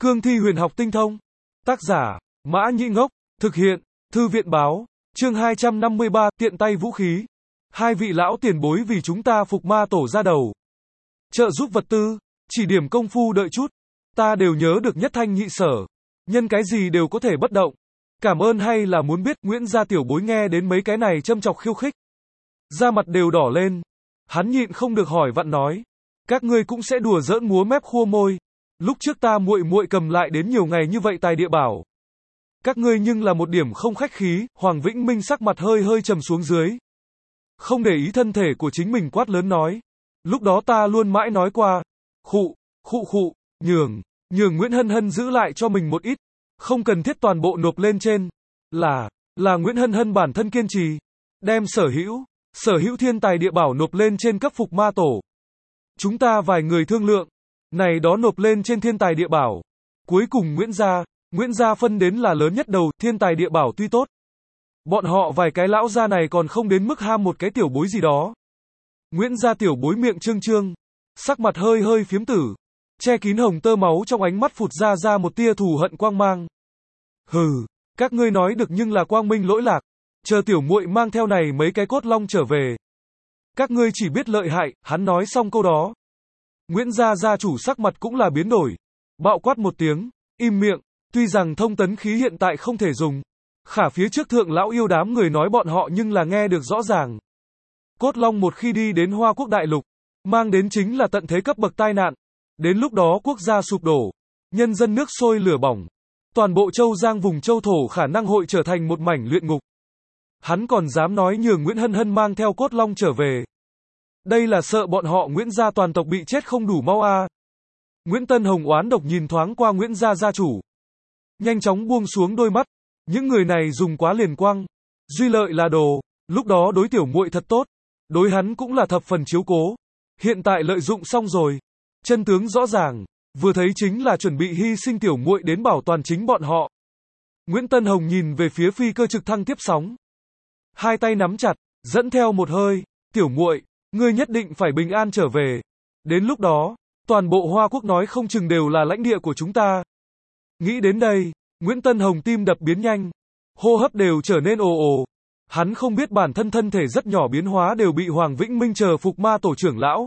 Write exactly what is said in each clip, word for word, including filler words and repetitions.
Cương thi huyền học tinh thông. Tác giả, Mã Nhĩ Ngốc. Thực hiện, Thư viện báo. Chương hai trăm năm mươi ba, tiện tay vũ khí. Hai vị lão tiền bối vì chúng ta phục ma tổ ra đầu. Trợ giúp vật tư, chỉ điểm công phu đợi chút. Ta đều nhớ được nhất thanh nhị sở. Nhân cái gì đều có thể bất động. Cảm ơn hay là muốn biết, Nguyễn gia tiểu bối nghe đến mấy cái này châm chọc khiêu khích. Da mặt đều đỏ lên. Hắn nhịn không được hỏi vặn nói. Các ngươi cũng sẽ đùa giỡn múa mép khua môi. Lúc trước ta muội muội cầm lại đến nhiều ngày như vậy tài địa bảo. Các ngươi nhưng là một điểm không khách khí, Hoàng Vĩnh Minh sắc mặt hơi hơi trầm xuống dưới. Không để ý thân thể của chính mình quát lớn nói. Lúc đó ta luôn mãi nói qua. Khụ, khụ khụ, nhường, nhường Nguyễn Hân Hân giữ lại cho mình một ít. Không cần thiết toàn bộ nộp lên trên. Là, là Nguyễn Hân Hân bản thân kiên trì. Đem sở hữu, sở hữu thiên tài địa bảo nộp lên trên cấp phục ma tổ. Chúng ta vài người thương lượng. Này đó nộp lên trên thiên tài địa bảo. Cuối cùng Nguyễn gia, Nguyễn gia phân đến là lớn nhất đầu, thiên tài địa bảo tuy tốt. Bọn họ vài cái lão gia này còn không đến mức ham một cái tiểu bối gì đó. Nguyễn gia tiểu bối miệng trương trương, sắc mặt hơi hơi phiếm tử, che kín hồng tơ máu trong ánh mắt phụt ra ra một tia thù hận quang mang. Hừ, các ngươi nói được nhưng là quang minh lỗi lạc, chờ tiểu muội mang theo này mấy cái cốt long trở về. Các ngươi chỉ biết lợi hại, hắn nói xong câu đó. Nguyễn gia gia chủ sắc mặt cũng là biến đổi, bạo quát một tiếng, im miệng, tuy rằng thông tấn khí hiện tại không thể dùng, khả phía trước thượng lão yêu đám người nói bọn họ nhưng là nghe được rõ ràng. Cốt long một khi đi đến Hoa Quốc đại lục, mang đến chính là tận thế cấp bậc tai nạn, đến lúc đó quốc gia sụp đổ, nhân dân nước sôi lửa bỏng, toàn bộ châu Giang vùng châu thổ khả năng hội trở thành một mảnh luyện ngục. Hắn còn dám nói nhường Nguyễn Hân Hân mang theo cốt long trở về. Đây là sợ bọn họ Nguyễn gia toàn tộc bị chết không đủ mau a. À. Nguyễn Tân Hồng oán độc nhìn thoáng qua Nguyễn gia gia chủ. Nhanh chóng buông xuống đôi mắt, những người này dùng quá liền quang, duy lợi là đồ, lúc đó đối tiểu muội thật tốt, đối hắn cũng là thập phần chiếu cố. Hiện tại lợi dụng xong rồi, chân tướng rõ ràng, vừa thấy chính là chuẩn bị hy sinh tiểu muội đến bảo toàn chính bọn họ. Nguyễn Tân Hồng nhìn về phía phi cơ trực thăng tiếp sóng, hai tay nắm chặt, dẫn theo một hơi, tiểu muội, ngươi nhất định phải bình an trở về. Đến lúc đó, toàn bộ Hoa Quốc nói không chừng đều là lãnh địa của chúng ta. Nghĩ đến đây, Nguyễn Tân Hồng tim đập biến nhanh, hô hấp đều trở nên ồ ồ. Hắn không biết bản thân thân thể rất nhỏ biến hóa đều bị Hoàng Vĩnh Minh chờ phục ma tổ trưởng lão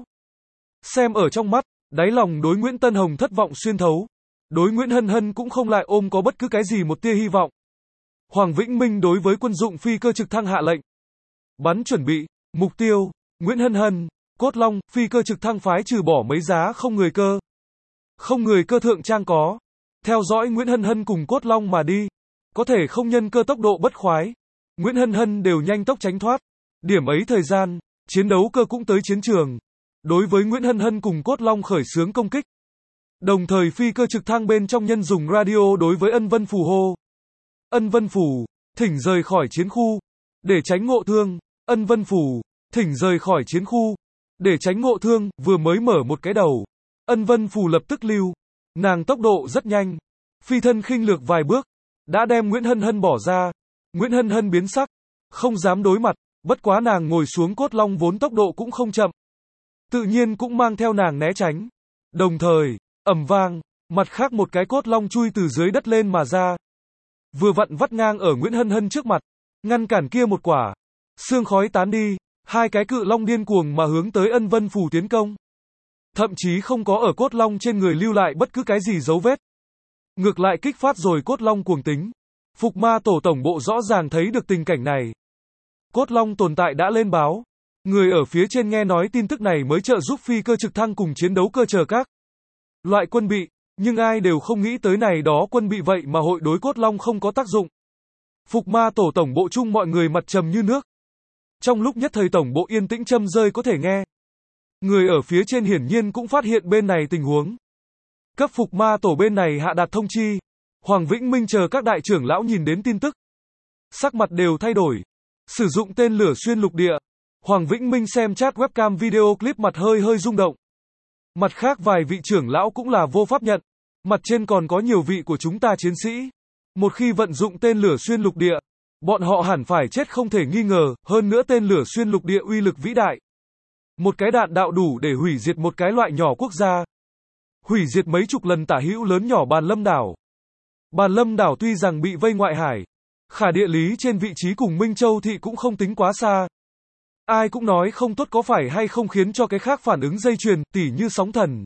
xem ở trong mắt, đáy lòng đối Nguyễn Tân Hồng thất vọng xuyên thấu. Đối Nguyễn Hân Hân cũng không lại ôm có bất cứ cái gì một tia hy vọng. Hoàng Vĩnh Minh đối với quân dụng phi cơ trực thăng hạ lệnh. Bắn chuẩn bị, mục tiêu, Nguyễn Hân Hân, cốt long, phi cơ trực thăng phái trừ bỏ mấy giá không người cơ. Không người cơ thượng trang có. Theo dõi Nguyễn Hân Hân cùng cốt long mà đi. Có thể không nhân cơ tốc độ bất khoái. Nguyễn Hân Hân đều nhanh tốc tránh thoát. Điểm ấy thời gian, chiến đấu cơ cũng tới chiến trường. Đối với Nguyễn Hân Hân cùng cốt long khởi xướng công kích. Đồng thời phi cơ trực thăng bên trong nhân dùng radio đối với Ân Vân Phù hô. Ân Vân Phù, thỉnh rời khỏi chiến khu. Để tránh ngộ thương. Ân Vân Phù, thỉnh rời khỏi chiến khu. Để tránh ngộ thương, vừa mới mở một cái đầu. Ân Vân Phù lập tức lưu. Nàng tốc độ rất nhanh. Phi thân khinh lược vài bước. Đã đem Nguyễn Hân Hân bỏ ra. Nguyễn Hân Hân biến sắc. Không dám đối mặt. Bất quá nàng ngồi xuống cốt long vốn tốc độ cũng không chậm. Tự nhiên cũng mang theo nàng né tránh. Đồng thời, ầm vang, mặt khác một cái cốt long chui từ dưới đất lên mà ra. Vừa vặn vắt ngang ở Nguyễn Hân Hân trước mặt. Ngăn cản kia một quả. Sương khói tán đi. Hai cái cự long điên cuồng mà hướng tới Ân Vân Phù tiến công. Thậm chí không có ở cốt long trên người lưu lại bất cứ cái gì dấu vết. Ngược lại kích phát rồi cốt long cuồng tính. Phục ma tổ tổng bộ rõ ràng thấy được tình cảnh này. Cốt long tồn tại đã lên báo. Người ở phía trên nghe nói tin tức này mới trợ giúp phi cơ trực thăng cùng chiến đấu cơ chờ các loại quân bị. Nhưng ai đều không nghĩ tới này đó quân bị vậy mà hội đối cốt long không có tác dụng. Phục ma tổ tổng bộ chung mọi người mặt trầm như nước. Trong lúc nhất thời tổng bộ yên tĩnh châm rơi có thể nghe. Người ở phía trên hiển nhiên cũng phát hiện bên này tình huống. Cấp phục ma tổ bên này hạ đạt thông chi. Hoàng Vĩnh Minh chờ các đại trưởng lão nhìn đến tin tức. Sắc mặt đều thay đổi. Sử dụng tên lửa xuyên lục địa. Hoàng Vĩnh Minh xem chat webcam video clip mặt hơi hơi rung động. Mặt khác vài vị trưởng lão cũng là vô pháp nhận. Mặt trên còn có nhiều vị của chúng ta chiến sĩ. Một khi vận dụng tên lửa xuyên lục địa, bọn họ hẳn phải chết không thể nghi ngờ, hơn nữa tên lửa xuyên lục địa uy lực vĩ đại. Một cái đạn đạo đủ để hủy diệt một cái loại nhỏ quốc gia. hủy diệt mấy chục lần tả hữu lớn nhỏ Bàn Lâm đảo. Bàn Lâm đảo tuy rằng bị vây ngoại hải, khả địa lý trên vị trí cùng Minh Châu thị cũng không tính quá xa. Ai cũng nói không tốt có phải hay không khiến cho cái khác phản ứng dây chuyền, tỉ như sóng thần.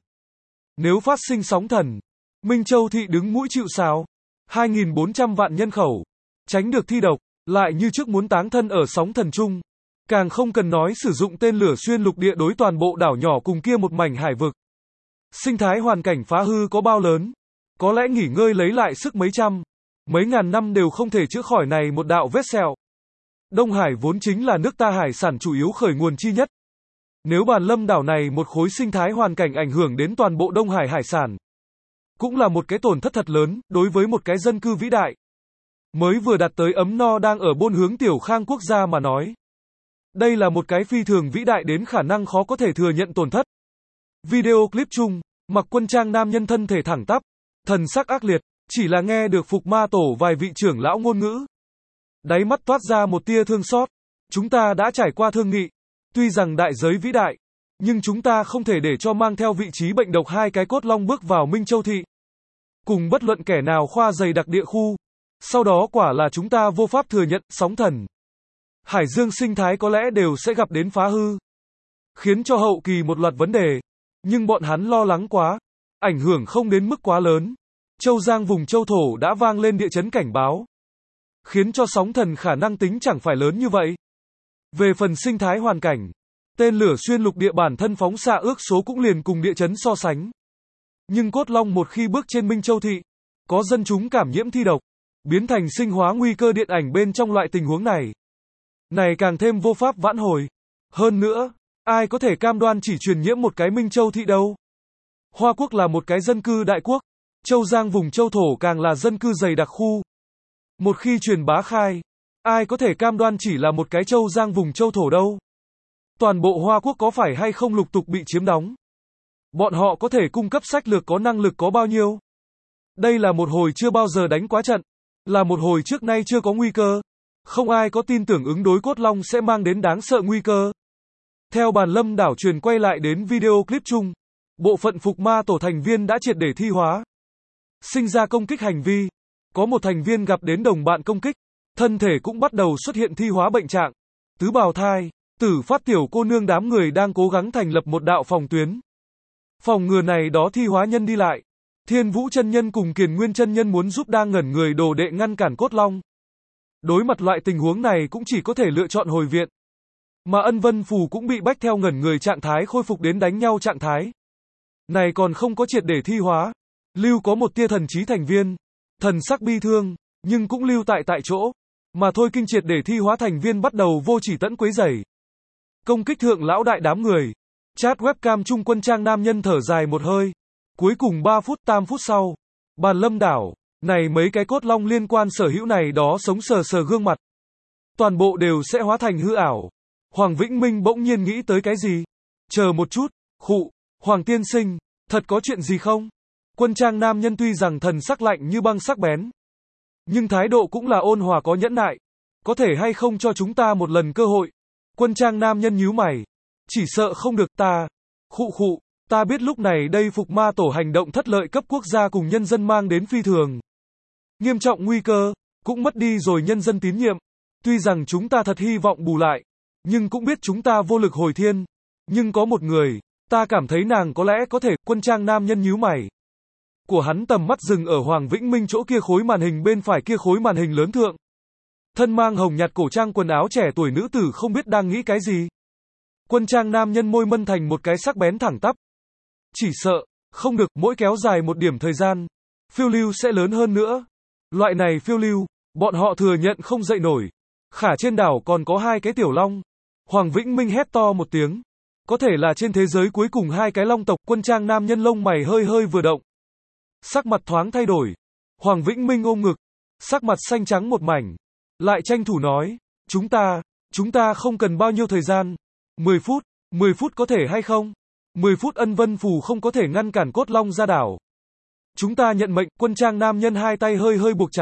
Nếu phát sinh sóng thần, Minh Châu thị đứng mũi chịu sào, hai nghìn bốn trăm vạn nhân khẩu, tránh được thi độc, lại như trước muốn táng thân ở sóng thần chung. Càng không cần nói sử dụng tên lửa xuyên lục địa đối toàn bộ đảo nhỏ cùng kia một mảnh hải vực. Sinh thái hoàn cảnh phá hư có bao lớn, có lẽ nghỉ ngơi lấy lại sức mấy trăm, mấy ngàn năm đều không thể chữa khỏi này một đạo vết sẹo. Đông Hải vốn chính là nước ta hải sản chủ yếu khởi nguồn chi nhất. Nếu Bàn Lâm đảo này một khối sinh thái hoàn cảnh ảnh hưởng đến toàn bộ Đông Hải hải sản, cũng là một cái tổn thất thật lớn, đối với một cái dân cư vĩ đại. Mới vừa đạt tới ấm no đang ở bôn hướng tiểu khang quốc gia mà nói. Đây là một cái phi thường vĩ đại đến khả năng khó có thể thừa nhận tổn thất. Video clip chung, mặc quân trang nam nhân thân thể thẳng tắp, thần sắc ác liệt, chỉ là nghe được Phục Ma Tổ vài vị trưởng lão ngôn ngữ. Đáy mắt toát ra một tia thương xót. Chúng ta đã trải qua thương nghị. Tuy rằng đại giới vĩ đại, nhưng chúng ta không thể để cho mang theo vị trí bệnh độc hai cái cốt long bước vào Minh Châu thị. Cùng bất luận kẻ nào khoa dày đặc địa khu. Sau đó quả là chúng ta vô pháp thừa nhận sóng thần. Hải dương sinh thái có lẽ đều sẽ gặp đến phá hư. Khiến cho hậu kỳ một loạt vấn đề. Nhưng bọn hắn lo lắng quá. Ảnh hưởng không đến mức quá lớn. Châu Giang vùng châu thổ đã vang lên địa chấn cảnh báo. Khiến cho sóng thần khả năng tính chẳng phải lớn như vậy. Về phần sinh thái hoàn cảnh, tên lửa xuyên lục địa bản thân phóng xạ ước số cũng liền cùng địa chấn so sánh. Nhưng cốt long một khi bước trên Minh Châu thị, có dân chúng cảm nhiễm thi độc, biến thành sinh hóa nguy cơ điện ảnh bên trong loại tình huống này. Này càng thêm vô pháp vãn hồi. Hơn nữa, ai có thể cam đoan chỉ truyền nhiễm một cái Minh Châu thị đâu. Hoa Quốc là một cái dân cư đại quốc, Châu Giang vùng châu thổ càng là dân cư dày đặc khu. Một khi truyền bá khai, ai có thể cam đoan chỉ là một cái Châu Giang vùng châu thổ đâu. Toàn bộ Hoa Quốc có phải hay không lục tục bị chiếm đóng. Bọn họ có thể cung cấp sách lược có năng lực có bao nhiêu. Đây là một hồi chưa bao giờ đánh quá trận. Là một hồi trước nay chưa có nguy cơ. Không ai có tin tưởng ứng đối cốt long sẽ mang đến đáng sợ nguy cơ. Theo Bàn Lâm đảo truyền quay lại đến video clip chung, bộ phận Phục Ma Tổ thành viên đã triệt để thi hóa. Sinh ra công kích hành vi. Có một thành viên gặp đến đồng bạn công kích, thân thể cũng bắt đầu xuất hiện thi hóa bệnh trạng. Tứ bào thai, Tử Phát tiểu cô nương đám người đang cố gắng thành lập một đạo phòng tuyến. Phòng ngừa này đó thi hóa nhân đi lại. Thiên Vũ chân nhân cùng Kiền Nguyên chân nhân muốn giúp đang ngẩn người đồ đệ ngăn cản cốt long. Đối mặt loại tình huống này cũng chỉ có thể lựa chọn hồi viện. Mà Ân Vân Phù cũng bị bách theo ngẩn người trạng thái khôi phục đến đánh nhau trạng thái. Này còn không có triệt để thi hóa. Lưu có một tia thần trí thành viên. Thần sắc bi thương, nhưng cũng lưu tại tại chỗ. Mà thôi kinh triệt để thi hóa thành viên bắt đầu vô chỉ tẫn quấy rầy. Công kích thượng lão đại đám người. Chat webcam chung quân trang nam nhân thở dài một hơi. Cuối cùng ba phút tam phút sau. Bàn Lâm đảo. Này mấy cái cốt long liên quan sở hữu này đó sống sờ sờ gương mặt. Toàn bộ đều sẽ hóa thành hư ảo. Hoàng Vĩnh Minh bỗng nhiên nghĩ tới cái gì? Chờ một chút, khụ, Hoàng tiên sinh, thật có chuyện gì không? Quân trang nam nhân tuy rằng thần sắc lạnh như băng sắc bén, nhưng thái độ cũng là ôn hòa có nhẫn nại. Có thể hay không cho chúng ta một lần cơ hội? Quân trang nam nhân nhíu mày. Chỉ sợ không được ta. Khụ khụ, ta biết lúc này đây Phục Ma Tổ hành động thất lợi cấp quốc gia cùng nhân dân mang đến phi thường nghiêm trọng nguy cơ, cũng mất đi rồi nhân dân tín nhiệm. Tuy rằng chúng ta thật hy vọng bù lại, nhưng cũng biết chúng ta vô lực hồi thiên. Nhưng có một người, ta cảm thấy nàng có lẽ có thể. Quân trang nam nhân nhíu mày. Của hắn tầm mắt dừng ở Hoàng Vĩnh Minh chỗ kia khối màn hình bên phải kia khối màn hình lớn thượng. Thân mang hồng nhạt cổ trang quần áo trẻ tuổi nữ tử không biết đang nghĩ cái gì. Quân trang nam nhân môi mân thành một cái sắc bén thẳng tắp. Chỉ sợ, không được, mỗi kéo dài một điểm thời gian, phiêu lưu sẽ lớn hơn nữa. Loại này phiêu lưu, bọn họ thừa nhận không dậy nổi. Khả trên đảo còn có hai cái tiểu long. Hoàng Vĩnh Minh hét to một tiếng. Có thể là trên thế giới cuối cùng hai cái long tộc. Quân trang nam nhân lông mày hơi hơi vừa động. Sắc mặt thoáng thay đổi. Hoàng Vĩnh Minh ôm ngực. Sắc mặt xanh trắng một mảnh. Lại tranh thủ nói. Chúng ta, chúng ta không cần bao nhiêu thời gian. mười phút, mười phút có thể hay không? mười phút Ân Vân Phù không có thể ngăn cản cốt long ra đảo. Chúng ta nhận mệnh. Quân trang nam nhân hai tay hơi hơi buộc chặt.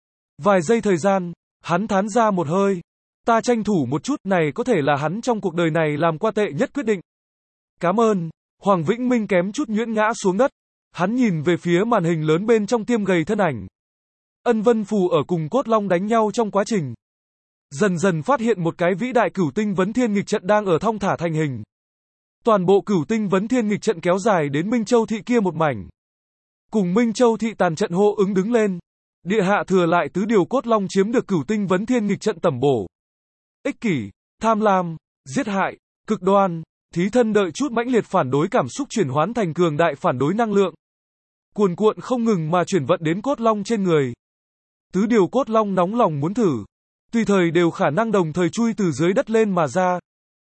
Vài giây thời gian, hắn thán ra một hơi. Ta tranh thủ một chút, này có thể là hắn trong cuộc đời này làm qua tệ nhất quyết định. Cảm ơn. Hoàng Vĩnh Minh kém chút nhuyễn ngã xuống đất. Hắn nhìn về phía màn hình lớn bên trong tiêm gầy thân ảnh. Ân Vân Phù ở cùng Cốt Long đánh nhau trong quá trình. Dần dần phát hiện một cái vĩ đại cửu tinh vấn thiên nghịch trận đang ở thong thả thành hình. Toàn bộ cửu tinh vấn thiên nghịch trận kéo dài đến Minh Châu Thị kia một mảnh. Cùng Minh Châu Thị tàn trận hô ứng đứng lên. Địa hạ thừa lại tứ điều Cốt Long chiếm được cửu tinh vấn thiên nghịch trận tẩm bổ. Ích kỷ, tham lam, giết hại, cực đoan, thí thân đợi chút mãnh liệt phản đối cảm xúc chuyển hoán thành cường đại phản đối năng lượng. Cuồn cuộn không ngừng mà chuyển vận đến Cốt Long trên người. Tứ điều Cốt Long nóng lòng muốn thử. Tùy thời đều khả năng đồng thời chui từ dưới đất lên mà ra.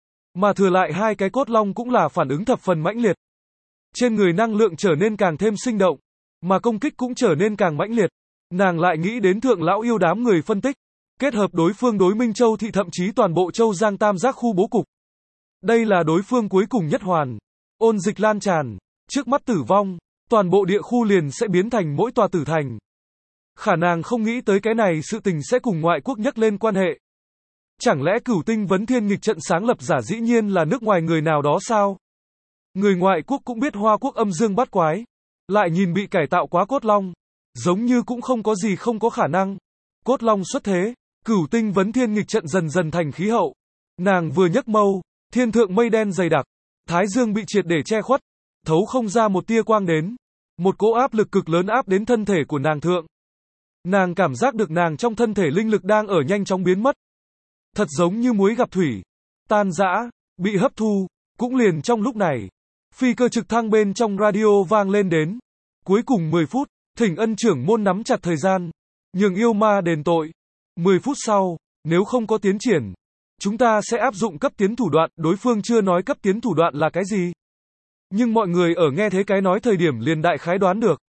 Mà thừa lại hai cái Cốt Long cũng là phản ứng thập phần mãnh liệt. Trên người năng lượng trở nên càng thêm sinh động, mà công kích cũng trở nên càng mãnh liệt. Nàng lại nghĩ đến thượng lão yêu đám người phân tích, kết hợp đối phương đối Minh Châu Thị thậm chí toàn bộ Châu Giang Tam Giác khu bố cục. Đây là đối phương cuối cùng nhất hoàn. Ôn dịch lan tràn, trước mắt tử vong, toàn bộ địa khu liền sẽ biến thành mỗi tòa tử thành. Khả năng không nghĩ tới cái này sự tình sẽ cùng ngoại quốc nhắc lên quan hệ. Chẳng lẽ cửu tinh vấn thiên nghịch trận sáng lập giả dĩ nhiên là nước ngoài người nào đó sao? Người ngoại quốc cũng biết Hoa Quốc âm dương bát quái. Lại nhìn bị cải tạo quá Cốt Long. Giống như cũng không có gì không có khả năng. Cốt Long xuất thế, cửu tinh vấn thiên nghịch trận dần dần thành khí hậu. Nàng vừa nhấc mâu, thiên thượng mây đen dày đặc. Thái dương bị triệt để che khuất. Thấu không ra một tia quang đến. Một cỗ áp lực cực lớn áp đến thân thể của nàng thượng. Nàng cảm giác được nàng trong thân thể linh lực đang ở nhanh chóng biến mất. Thật giống như muối gặp thủy. Tan rã, bị hấp thu. Cũng liền trong lúc này. Phi cơ trực thăng bên trong radio vang lên đến. Cuối cùng mười phút, thỉnh ân trưởng môn nắm chặt thời gian. Nhường yêu ma đền tội. mười phút sau, nếu không có tiến triển, chúng ta sẽ áp dụng cấp tiến thủ đoạn. Đối phương chưa nói cấp tiến thủ đoạn là cái gì. Nhưng mọi người ở nghe thế cái nói thời điểm liền đại khái đoán được.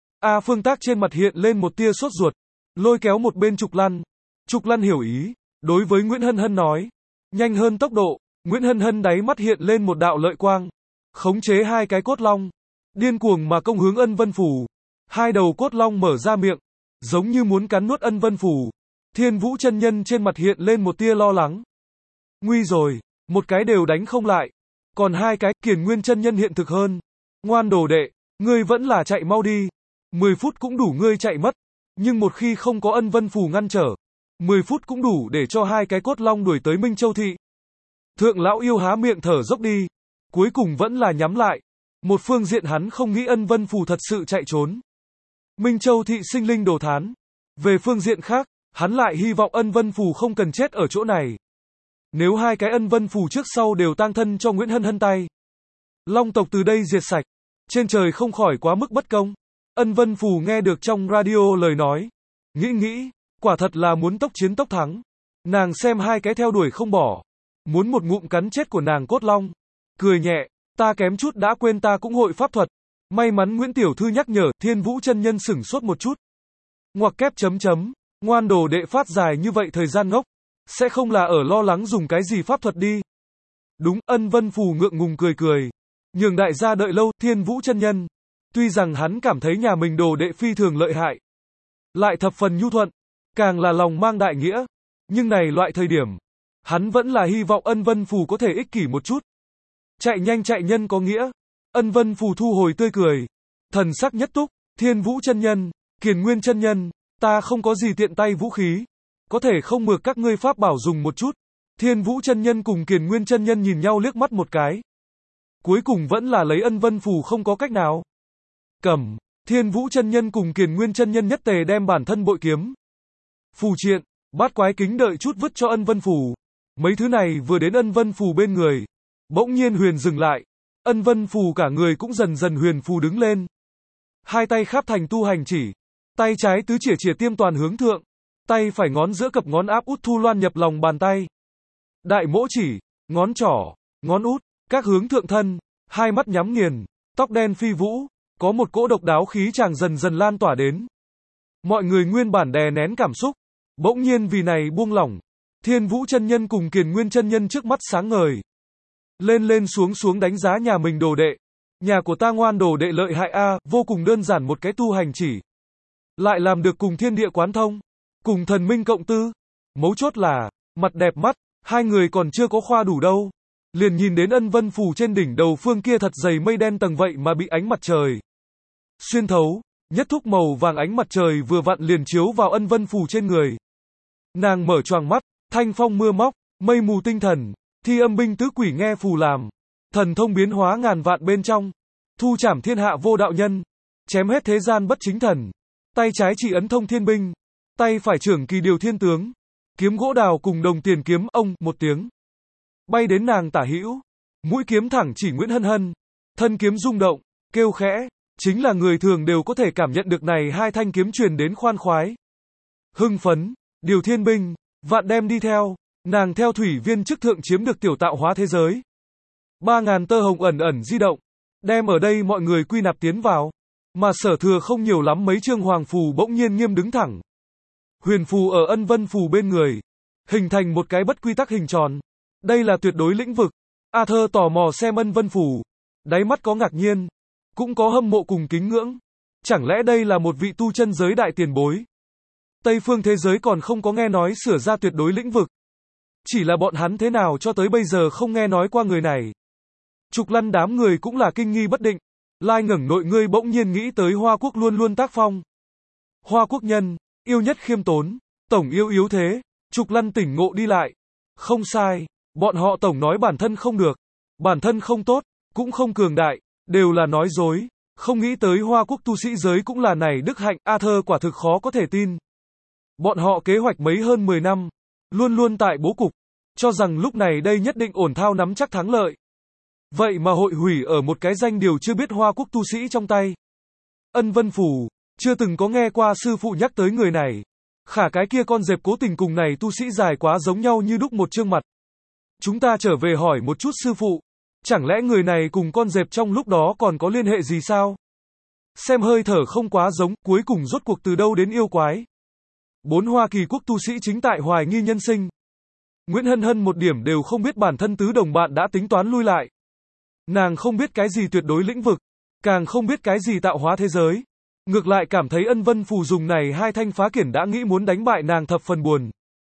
A Phương Tác trên mặt hiện lên một tia sốt ruột, lôi kéo một bên Trục Lăn. Trục Lăn hiểu ý, đối với Nguyễn Hân Hân nói, nhanh hơn tốc độ. Nguyễn Hân Hân đáy mắt hiện lên một đạo lợi quang, khống chế hai cái Cốt Long, điên cuồng mà công hướng Ân Vân Phù. Hai đầu Cốt Long mở ra miệng, giống như muốn cắn nuốt Ân Vân Phù. Thiên Vũ chân nhân trên mặt hiện lên một tia lo lắng. Nguy rồi, một cái đều đánh không lại, còn hai cái. Kiền Nguyên chân nhân hiện thực hơn. Ngoan đồ đệ, ngươi vẫn là chạy mau đi. mười phút cũng đủ ngươi chạy mất. Nhưng một khi không có Ân Vân Phù ngăn trở, mười phút cũng đủ để cho hai cái Cốt Long đuổi tới Minh Châu Thị. Thượng lão yêu há miệng thở dốc đi. Cuối cùng vẫn là nhắm lại. Một phương diện hắn không nghĩ Ân Vân Phù thật sự chạy trốn. Minh Châu Thị sinh linh đồ thán. Về phương diện khác, hắn lại hy vọng Ân Vân Phù không cần chết ở chỗ này. Nếu hai cái Ân Vân Phù trước sau đều tang thân cho Nguyễn Hân Hân tay, Long tộc từ đây diệt sạch. Trên trời không khỏi quá mức bất công. Ân Vân Phù nghe được trong radio lời nói. Nghĩ nghĩ, quả thật là muốn tốc chiến tốc thắng. Nàng xem hai cái theo đuổi không bỏ. Muốn một ngụm cắn chết của nàng Cốt Long. Cười nhẹ, ta kém chút đã quên ta cũng hội pháp thuật. May mắn Nguyễn Tiểu Thư nhắc nhở. Thiên Vũ chân nhân sửng sốt một chút. Ngoặc kép chấm chấm. Ngoan đồ đệ phát dài như vậy thời gian ngốc. Sẽ không là ở lo lắng dùng cái gì pháp thuật đi. Đúng, Ân Vân Phù ngượng ngùng cười cười. Nhường đại gia đợi lâu. Thiên Vũ chân nhân. Tuy rằng hắn cảm thấy nhà mình đồ đệ phi thường lợi hại, lại thập phần nhu thuận, càng là lòng mang đại nghĩa. Nhưng này loại thời điểm, hắn vẫn là hy vọng Ân Vân Phù có thể ích kỷ một chút. Chạy nhanh chạy nhân có nghĩa. Ân Vân Phù thu hồi tươi cười. Thần sắc nhất túc. Thiên Vũ chân nhân, Kiền Nguyên chân nhân, ta không có gì tiện tay vũ khí. Có thể không mượn các ngươi pháp bảo dùng một chút. Thiên Vũ chân nhân cùng Kiền Nguyên chân nhân nhìn nhau liếc mắt một cái. Cuối cùng vẫn là lấy Ân Vân Phù không có cách nào. Cầm, Thiên Vũ chân nhân cùng Kiền Nguyên chân nhân nhất tề đem bản thân bội kiếm, phù triện, bát quái kính đợi chút vứt cho Ân Vân Phù. Mấy thứ này vừa đến Ân Vân Phù bên người, bỗng nhiên huyền dừng lại. Ân Vân Phù cả người cũng dần dần huyền phù đứng lên. Hai tay kháp thành tu hành chỉ, tay trái tứ chỉa chỉa tiêm toàn hướng thượng, tay phải ngón giữa cập ngón áp út thu loan nhập lòng bàn tay. Đại mỗ chỉ, ngón trỏ, ngón út, các hướng thượng thân, hai mắt nhắm nghiền, tóc đen phi vũ. Có một cỗ độc đáo khí chàng dần dần lan tỏa đến. Mọi người nguyên bản đè nén cảm xúc, bỗng nhiên vì này buông lỏng. Thiên Vũ chân nhân cùng Kiền Nguyên chân nhân trước mắt sáng ngời. Lên lên xuống xuống đánh giá nhà mình đồ đệ. Nhà của ta ngoan đồ đệ lợi hại a, vô cùng đơn giản một cái tu hành chỉ. Lại làm được cùng thiên địa quán thông, cùng thần minh cộng tư. Mấu chốt là, mặt đẹp mắt, hai người còn chưa có khoa đủ đâu. Liền nhìn đến Ân Vân Phù trên đỉnh đầu phương kia thật dày mây đen tầng vậy mà bị ánh mặt trời xuyên thấu, nhất thúc màu vàng ánh mặt trời vừa vặn liền chiếu vào ân vân phù trên người. Nàng mở choàng mắt, thanh phong mưa móc, mây mù tinh thần, thi âm binh tứ quỷ nghe phù làm, thần thông biến hóa ngàn vạn bên trong, thu trảm thiên hạ vô đạo nhân, chém hết thế gian bất chính thần, tay trái chỉ ấn thông thiên binh, tay phải trưởng kỳ điều thiên tướng, kiếm gỗ đào cùng đồng tiền kiếm ông một tiếng, bay đến nàng tả hữu, mũi kiếm thẳng chỉ Nguyễn Hân Hân, thân kiếm rung động, kêu khẽ, chính là người thường đều có thể cảm nhận được này hai thanh kiếm truyền đến khoan khoái. Hưng phấn, điều thiên binh, vạn đem đi theo, nàng theo thủy viên chức thượng chiếm được tiểu tạo hóa thế giới. Ba ngàn tơ hồng ẩn ẩn di động, đem ở đây mọi người quy nạp tiến vào, mà sở thừa không nhiều lắm mấy chương hoàng phù bỗng nhiên nghiêm đứng thẳng. Huyền phù ở ân vân phù bên người, hình thành một cái bất quy tắc hình tròn. Đây là tuyệt đối lĩnh vực. Arthur tò mò xem ân vân phù, đáy mắt có ngạc nhiên, cũng có hâm mộ cùng kính ngưỡng. Chẳng lẽ đây là một vị tu chân giới đại tiền bối? Tây phương thế giới còn không có nghe nói sửa ra tuyệt đối lĩnh vực. Chỉ là bọn hắn thế nào cho tới bây giờ không nghe nói qua người này. Trục Lăn đám người cũng là kinh nghi bất định. Lai ngẩng nội ngươi bỗng nhiên nghĩ tới Hoa Quốc luôn luôn tác phong. Hoa Quốc nhân, yêu nhất khiêm tốn, tổng yêu yếu thế. Trục Lăn tỉnh ngộ đi lại. Không sai, bọn họ tổng nói bản thân không được, bản thân không tốt, cũng không cường đại, đều là nói dối. Không nghĩ tới Hoa Quốc tu sĩ giới cũng là này đức hạnh, Arthur quả thực khó có thể tin. Bọn họ kế hoạch mấy hơn mười năm, luôn luôn tại bố cục, cho rằng lúc này đây nhất định ổn thao nắm chắc thắng lợi. Vậy mà hội hủy ở một cái danh điều chưa biết Hoa Quốc tu sĩ trong tay. Ân Vân Phù, chưa từng có nghe qua sư phụ nhắc tới người này. Khả cái kia con dẹp cố tình cùng này tu sĩ dài quá giống nhau như đúc một chương mặt. Chúng ta trở về hỏi một chút sư phụ, chẳng lẽ người này cùng con dẹp trong lúc đó còn có liên hệ gì sao? Xem hơi thở không quá giống, cuối cùng rốt cuộc từ đâu đến yêu quái. Bốn Hoa Kỳ quốc tu sĩ chính tại hoài nghi nhân sinh. Nguyễn Hân Hân một điểm đều không biết bản thân tứ đồng bạn đã tính toán lui lại. Nàng không biết cái gì tuyệt đối lĩnh vực, càng không biết cái gì tạo hóa thế giới. Ngược lại cảm thấy ân vân phù dùng này hai thanh phá kiển đã nghĩ muốn đánh bại nàng thập phần buồn.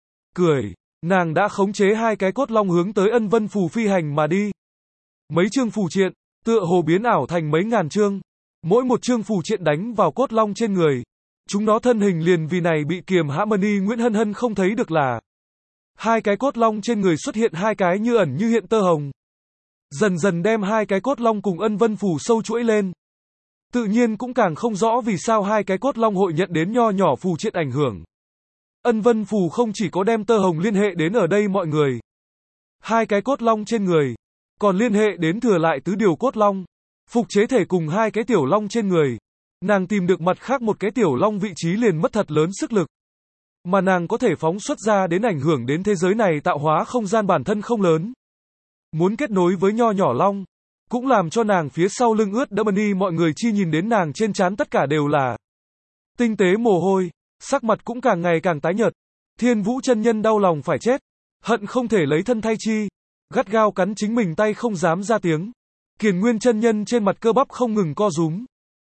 Cười, nàng đã khống chế hai cái cốt long hướng tới ân vân phù phi hành mà đi. Mấy chương phù triện, tựa hồ biến ảo thành mấy ngàn chương. Mỗi một chương phù triện đánh vào cốt long trên người. Chúng nó thân hình liền vì này bị kiềm hãm đi. Nguyễn Hân Hân không thấy được là hai cái cốt long trên người xuất hiện hai cái như ẩn như hiện tơ hồng. Dần dần đem hai cái cốt long cùng ân vân phù sâu chuỗi lên. Tự nhiên cũng càng không rõ vì sao hai cái cốt long hội nhận đến nho nhỏ phù triện ảnh hưởng. Ân vân phù không chỉ có đem tơ hồng liên hệ đến ở đây mọi người. Hai cái cốt long trên người, còn liên hệ đến thừa lại tứ điều cốt long. Phục chế thể cùng hai cái tiểu long trên người. Nàng tìm được mặt khác một cái tiểu long vị trí liền mất thật lớn sức lực. Mà nàng có thể phóng xuất ra đến ảnh hưởng đến thế giới này tạo hóa không gian bản thân không lớn. Muốn kết nối với nho nhỏ long, cũng làm cho nàng phía sau lưng ướt đẫm đi. Mọi người chi nhìn đến nàng trên trán tất cả đều là tinh tế mồ hôi, sắc mặt cũng càng ngày càng tái nhợt. Thiên Vũ chân nhân đau lòng phải chết, hận không thể lấy thân thay chi, gắt gao cắn chính mình tay không dám ra tiếng. Kiền Nguyên chân nhân trên mặt cơ bắp không ngừng co rúm,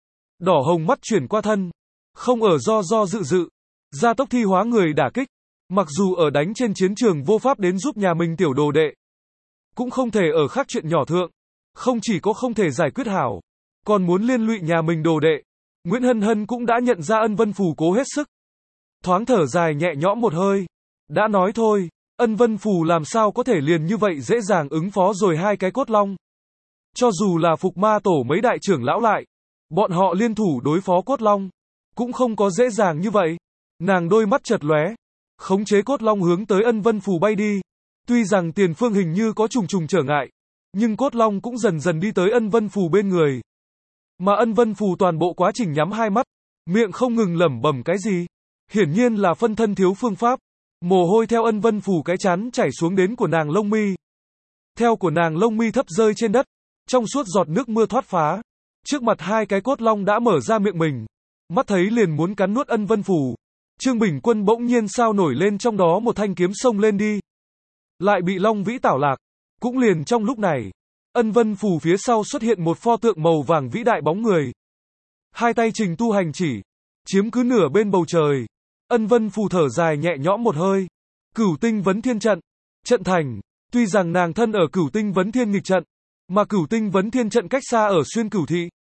đỏ hồng mắt chuyển qua thân, không ở do do dự dự, gia tốc thi hóa người đả kích. Mặc dù ở đánh trên chiến trường vô pháp đến giúp nhà mình tiểu đồ đệ, cũng không thể ở khác chuyện nhỏ thượng, không chỉ có không thể giải quyết hảo, còn muốn liên lụy nhà mình đồ đệ. Nguyễn Hân Hân cũng đã nhận ra ân vân phù cố hết sức. Thoáng thở dài nhẹ nhõm một hơi, đã nói thôi, ân vân phù làm sao có thể liền như vậy dễ dàng ứng phó rồi hai cái cốt long. Cho dù là Phục Ma Tổ mấy đại trưởng lão lại, bọn họ liên thủ đối phó cốt long, cũng không có dễ dàng như vậy. Nàng đôi mắt chợt lóe, khống chế cốt long hướng tới ân vân phù bay đi. Tuy rằng tiền phương hình như có trùng trùng trở ngại, nhưng cốt long cũng dần dần đi tới ân vân phù bên người. Mà ân vân phù toàn bộ quá trình nhắm hai mắt, miệng không ngừng lẩm bẩm cái gì. Hiển nhiên là phân thân thiếu phương pháp. Mồ hôi theo ân vân phù cái chán chảy xuống đến của nàng lông mi. Theo của nàng lông mi thấp rơi trên đất, trong suốt giọt nước mưa thoát phá. Trước mặt hai cái cốt long đã mở ra miệng mình, mắt thấy liền muốn cắn nuốt ân vân phù. Trương Bình Quân bỗng nhiên sao nổi lên trong đó một thanh kiếm xông lên đi. Lại bị Long Vĩ tảo lạc. Cũng liền trong lúc này, ân vân phù phía sau xuất hiện một pho tượng màu vàng vĩ đại bóng người. Hai tay trình tu hành chỉ, chiếm cứ nửa bên bầu trời. Ân vân phù thở dài nhẹ nhõm một hơi. Cửu tinh vấn thiên trận, trận thành. Tuy rằng nàng thân ở cửu tinh vấn thiên nghịch trận, mà cửu tinh vấn thiên trận cách xa ở xuyên cửu thị.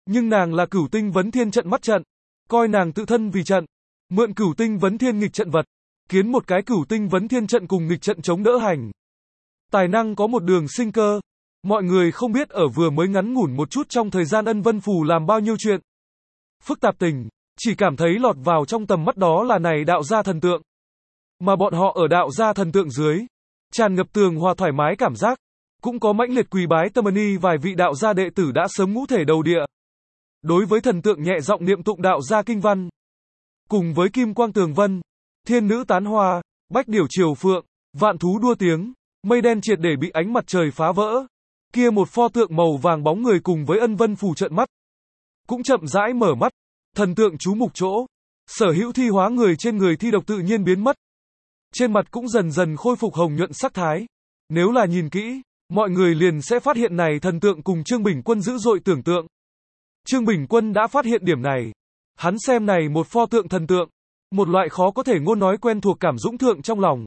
Nhưng nàng là cửu tinh vấn thiên trận mắt trận. Coi nàng tự thân vì trận. Mượn cửu tinh vấn thiên nghịch trận vật. Kiến một cái cửu tinh vấn thiên trận cùng nghịch trận chống đỡ hành. Tài năng có một đường sinh cơ. Mọi người không biết ở vừa mới ngắn ngủn một chút trong thời gian Ân Vân Phù làm bao nhiêu chuyện. Phức tạp tình. Chỉ cảm thấy lọt vào trong tầm mắt đó là này đạo gia thần tượng. Mà bọn họ ở đạo gia thần tượng dưới. Tràn ngập tường hòa thoải mái cảm giác. Cũng có mãnh liệt quỳ bái tâm ni vài vị đạo gia đệ tử đã sớm ngũ thể đầu địa. Đối với thần tượng nhẹ giọng niệm tụng đạo gia kinh văn. Cùng với kim quang tường vân, thiên nữ tán hoa, bách điểu triều phượng, vạn thú đua tiếng, mây đen triệt để bị ánh mặt trời phá vỡ. Kia một pho tượng màu vàng bóng người cùng với Ân Vân Phù trợn mắt. Cũng chậm rãi mở mắt, thần tượng chú mục chỗ. Sở hữu thi hóa người trên người thi độc tự nhiên biến mất. Trên mặt cũng dần dần khôi phục hồng nhuận sắc thái. Nếu là nhìn kỹ, mọi người liền sẽ phát hiện này thần tượng cùng Trương Bình Quân dữ dội tưởng tượng. Trương Bình Quân đã phát hiện điểm này. Hắn xem này một pho tượng thần tượng, một loại khó có thể ngôn nói quen thuộc cảm dũng thượng trong lòng.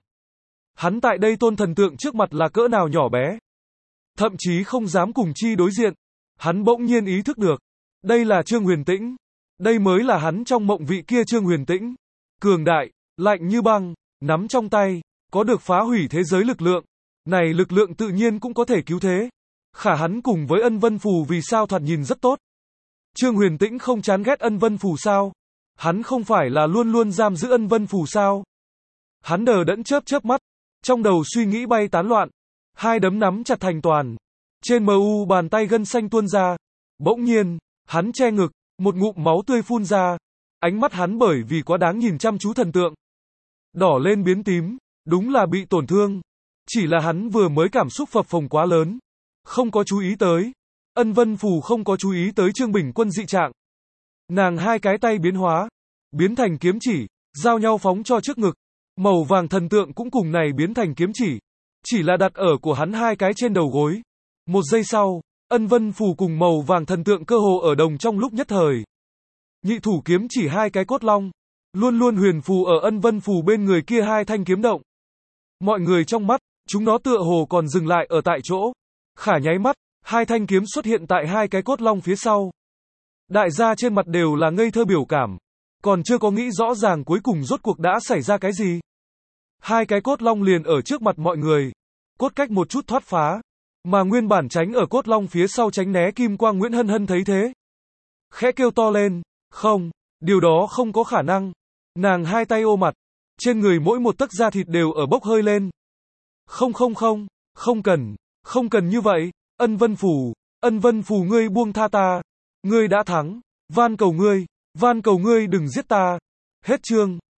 Hắn tại đây tôn thần tượng trước mặt là cỡ nào nhỏ bé. Thậm chí không dám cùng chi đối diện. Hắn bỗng nhiên ý thức được. Đây là Trương Huyền Tĩnh. Đây mới là hắn trong mộng vị kia Trương Huyền Tĩnh. Cường đại, lạnh như băng, nắm trong tay, có được phá hủy thế giới lực lượng. Này lực lượng tự nhiên cũng có thể cứu thế. Khả hắn cùng với Ân Vân Phù vì sao thoạt nhìn rất tốt. Trương Huyền Tĩnh không chán ghét Ân Vân Phù sao? Hắn không phải là luôn luôn giam giữ Ân Vân Phù sao? Hắn đờ đẫn chớp chớp mắt, trong đầu suy nghĩ bay tán loạn, hai đấm nắm chặt thành toàn. Trên mờ u bàn tay gân xanh tuôn ra. Bỗng nhiên, hắn che ngực, một ngụm máu tươi phun ra. Ánh mắt hắn bởi vì quá đáng nhìn chăm chú thần tượng, đỏ lên biến tím, đúng là bị tổn thương. Chỉ là hắn vừa mới cảm xúc phập phồng quá lớn, không có chú ý tới. Ân Vân Phù không có chú ý tới Trương Bình Quân dị trạng. Nàng hai cái tay biến hóa, biến thành kiếm chỉ, giao nhau phóng cho trước ngực. Màu vàng thần tượng cũng cùng này biến thành kiếm chỉ, chỉ là đặt ở của hắn hai cái trên đầu gối. Một giây sau, Ân Vân Phù cùng màu vàng thần tượng cơ hồ ở đồng trong lúc nhất thời. Nhị thủ kiếm chỉ hai cái cốt long, luôn luôn huyền phù ở Ân Vân Phù bên người kia hai thanh kiếm động. Mọi người trong mắt, chúng nó tựa hồ còn dừng lại ở tại chỗ. Khả nháy mắt, hai thanh kiếm xuất hiện tại hai cái cốt long phía sau. Đại gia trên mặt đều là ngây thơ biểu cảm, còn chưa có nghĩ rõ ràng cuối cùng rốt cuộc đã xảy ra cái gì. Hai cái cốt long liền ở trước mặt mọi người, cốt cách một chút thoát phá, mà nguyên bản tránh ở cốt long phía sau tránh né kim quang Nguyễn Hân Hân thấy thế, khẽ kêu to lên, không, điều đó không có khả năng. Nàng hai tay ôm mặt, trên người mỗi một tấc da thịt đều ở bốc hơi lên. Không không không, không cần, không cần như vậy, Ân Vân Phù, Ân Vân Phù ngươi buông tha ta, ngươi đã thắng, van cầu ngươi, van cầu ngươi đừng giết ta. Hết chương.